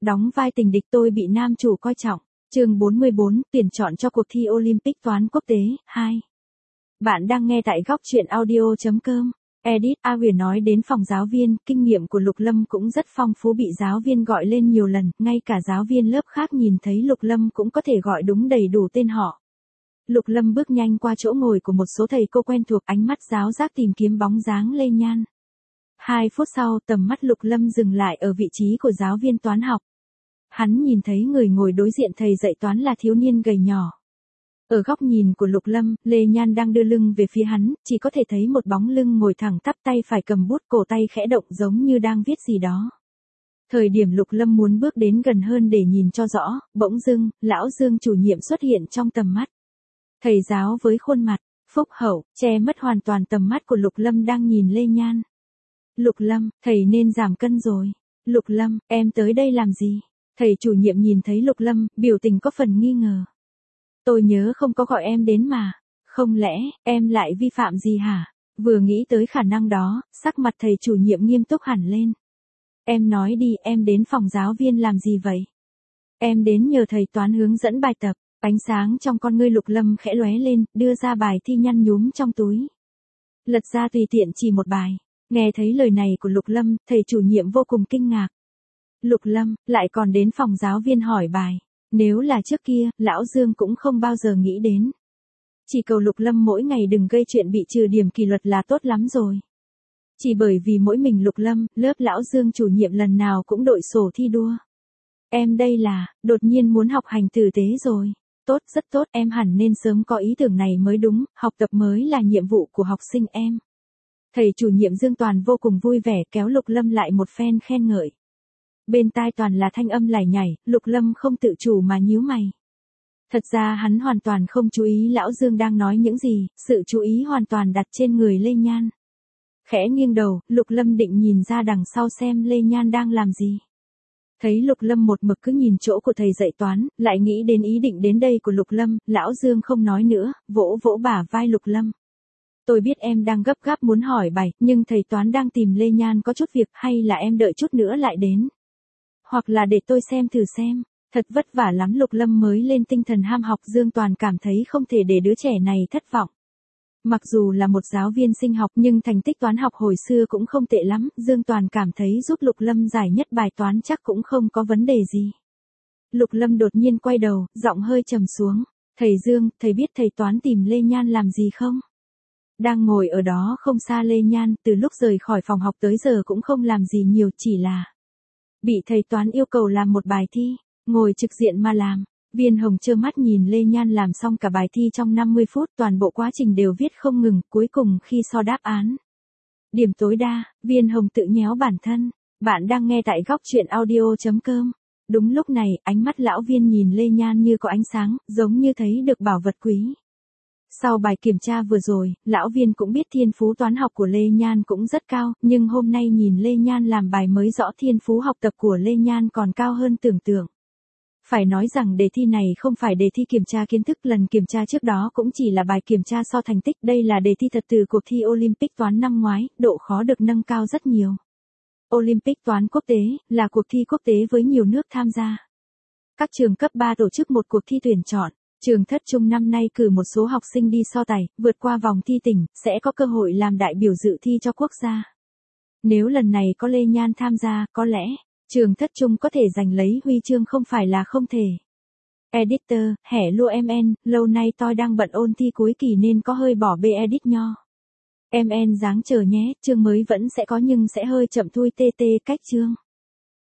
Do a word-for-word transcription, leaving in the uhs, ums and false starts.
Đóng vai tình địch tôi bị nam chủ coi trọng. Chương bốn mươi bốn, tuyển chọn cho cuộc thi Olympic toán quốc tế, hai. Bạn đang nghe tại góc truyện audio chấm com. Edit A Huyền nói đến phòng giáo viên, kinh nghiệm của Lục Lâm cũng rất phong phú, bị giáo viên gọi lên nhiều lần, ngay cả giáo viên lớp khác nhìn thấy Lục Lâm cũng có thể gọi đúng đầy đủ tên họ. Lục Lâm bước nhanh qua chỗ ngồi của một số thầy cô quen thuộc, ánh mắt giáo giác tìm kiếm bóng dáng Lê Nhan. Hai phút sau, tầm mắt Lục Lâm dừng lại ở vị trí của giáo viên toán học. Hắn nhìn thấy người ngồi đối diện thầy dạy toán là thiếu niên gầy nhỏ. Ở góc nhìn của Lục Lâm, Lê Nhan đang đưa lưng về phía hắn, chỉ có thể thấy một bóng lưng ngồi thẳng tắp, tay phải cầm bút, cổ tay khẽ động giống như đang viết gì đó. Thời điểm Lục Lâm muốn bước đến gần hơn để nhìn cho rõ, bỗng dưng, lão Dương chủ nhiệm xuất hiện trong tầm mắt. Thầy giáo với khuôn mặt phúc hậu, che mất hoàn toàn tầm mắt của Lục Lâm đang nhìn Lê Nhan. Lục Lâm, thầy nên giảm cân rồi. Lục Lâm, em tới đây làm gì? Thầy chủ nhiệm nhìn thấy Lục Lâm, biểu tình có phần nghi ngờ. Tôi nhớ không có gọi em đến mà. Không lẽ, em lại vi phạm gì hả? Vừa nghĩ tới khả năng đó, sắc mặt thầy chủ nhiệm nghiêm túc hẳn lên. Em nói đi, em đến phòng giáo viên làm gì vậy? Em đến nhờ thầy toán hướng dẫn bài tập. Ánh sáng trong con ngươi Lục Lâm khẽ lóe lên, đưa ra bài thi nhăn nhúm trong túi. Lật ra tùy tiện chỉ một bài. Nghe thấy lời này của Lục Lâm, thầy chủ nhiệm vô cùng kinh ngạc. Lục Lâm, lại còn đến phòng giáo viên hỏi bài. Nếu là trước kia, lão Dương cũng không bao giờ nghĩ đến. Chỉ cầu Lục Lâm mỗi ngày đừng gây chuyện bị trừ điểm kỷ luật là tốt lắm rồi. Chỉ bởi vì mỗi mình Lục Lâm, lớp lão Dương chủ nhiệm lần nào cũng đội sổ thi đua. Em đây là, đột nhiên muốn học hành tử tế rồi. Tốt, rất tốt, em hẳn nên sớm có ý tưởng này mới đúng, học tập mới là nhiệm vụ của học sinh em. Thầy chủ nhiệm Dương Toàn vô cùng vui vẻ kéo Lục Lâm lại một phen khen ngợi. Bên tai toàn là thanh âm lải nhải, Lục Lâm không tự chủ mà nhíu mày. Thật ra hắn hoàn toàn không chú ý lão Dương đang nói những gì, sự chú ý hoàn toàn đặt trên người Lê Nhan. Khẽ nghiêng đầu, Lục Lâm định nhìn ra đằng sau xem Lê Nhan đang làm gì. Thấy Lục Lâm một mực cứ nhìn chỗ của thầy dạy toán, lại nghĩ đến ý định đến đây của Lục Lâm, lão Dương không nói nữa, vỗ vỗ bả vai Lục Lâm. Tôi biết em đang gấp gáp muốn hỏi bài, nhưng thầy toán đang tìm Lê Nhan có chút việc, hay là em đợi chút nữa lại đến. Hoặc là để tôi xem thử xem. Thật vất vả lắm Lục Lâm mới lên tinh thần ham học, Dương Toàn cảm thấy không thể để đứa trẻ này thất vọng. Mặc dù là một giáo viên sinh học nhưng thành tích toán học hồi xưa cũng không tệ lắm, Dương Toàn cảm thấy giúp Lục Lâm giải nhất bài toán chắc cũng không có vấn đề gì. Lục Lâm đột nhiên quay đầu, giọng hơi trầm xuống. Thầy Dương, thầy biết thầy toán tìm Lê Nhan làm gì không? Đang ngồi ở đó không xa Lê Nhan, từ lúc rời khỏi phòng học tới giờ cũng không làm gì nhiều, chỉ là bị thầy toán yêu cầu làm một bài thi, ngồi trực diện mà làm. Viên Hồng trơ mắt nhìn Lê Nhan làm xong cả bài thi trong năm mươi phút, toàn bộ quá trình đều viết không ngừng, cuối cùng khi so đáp án. Điểm tối đa, Viên Hồng tự nhéo bản thân. Bạn đang nghe tại góc truyện audio chấm com. Đúng lúc này, ánh mắt lão Viên nhìn Lê Nhan như có ánh sáng, giống như thấy được bảo vật quý. Sau bài kiểm tra vừa rồi, lão Viên cũng biết thiên phú toán học của Lê Nhan cũng rất cao, nhưng hôm nay nhìn Lê Nhan làm bài mới rõ thiên phú học tập của Lê Nhan còn cao hơn tưởng tượng. Phải nói rằng đề thi này không phải đề thi kiểm tra kiến thức, lần kiểm tra trước đó cũng chỉ là bài kiểm tra so thành tích, đây là đề thi thật từ cuộc thi Olympic toán năm ngoái, độ khó được nâng cao rất nhiều. Olympic toán quốc tế là cuộc thi quốc tế với nhiều nước tham gia. Các trường cấp ba tổ chức một cuộc thi tuyển chọn. Trường Thất Trung năm nay cử một số học sinh đi so tài, vượt qua vòng thi tỉnh, sẽ có cơ hội làm đại biểu dự thi cho quốc gia. Nếu lần này có Lê Nhan tham gia, có lẽ Trường Thất Trung có thể giành lấy huy chương không phải là không thể. Editor, hẻ lua em en, lâu nay tôi đang bận ôn thi cuối kỳ nên có hơi bỏ bê edit nho. Em en dáng chờ nhé, chương mới vẫn sẽ có nhưng sẽ hơi chậm thui tê tê cách chương.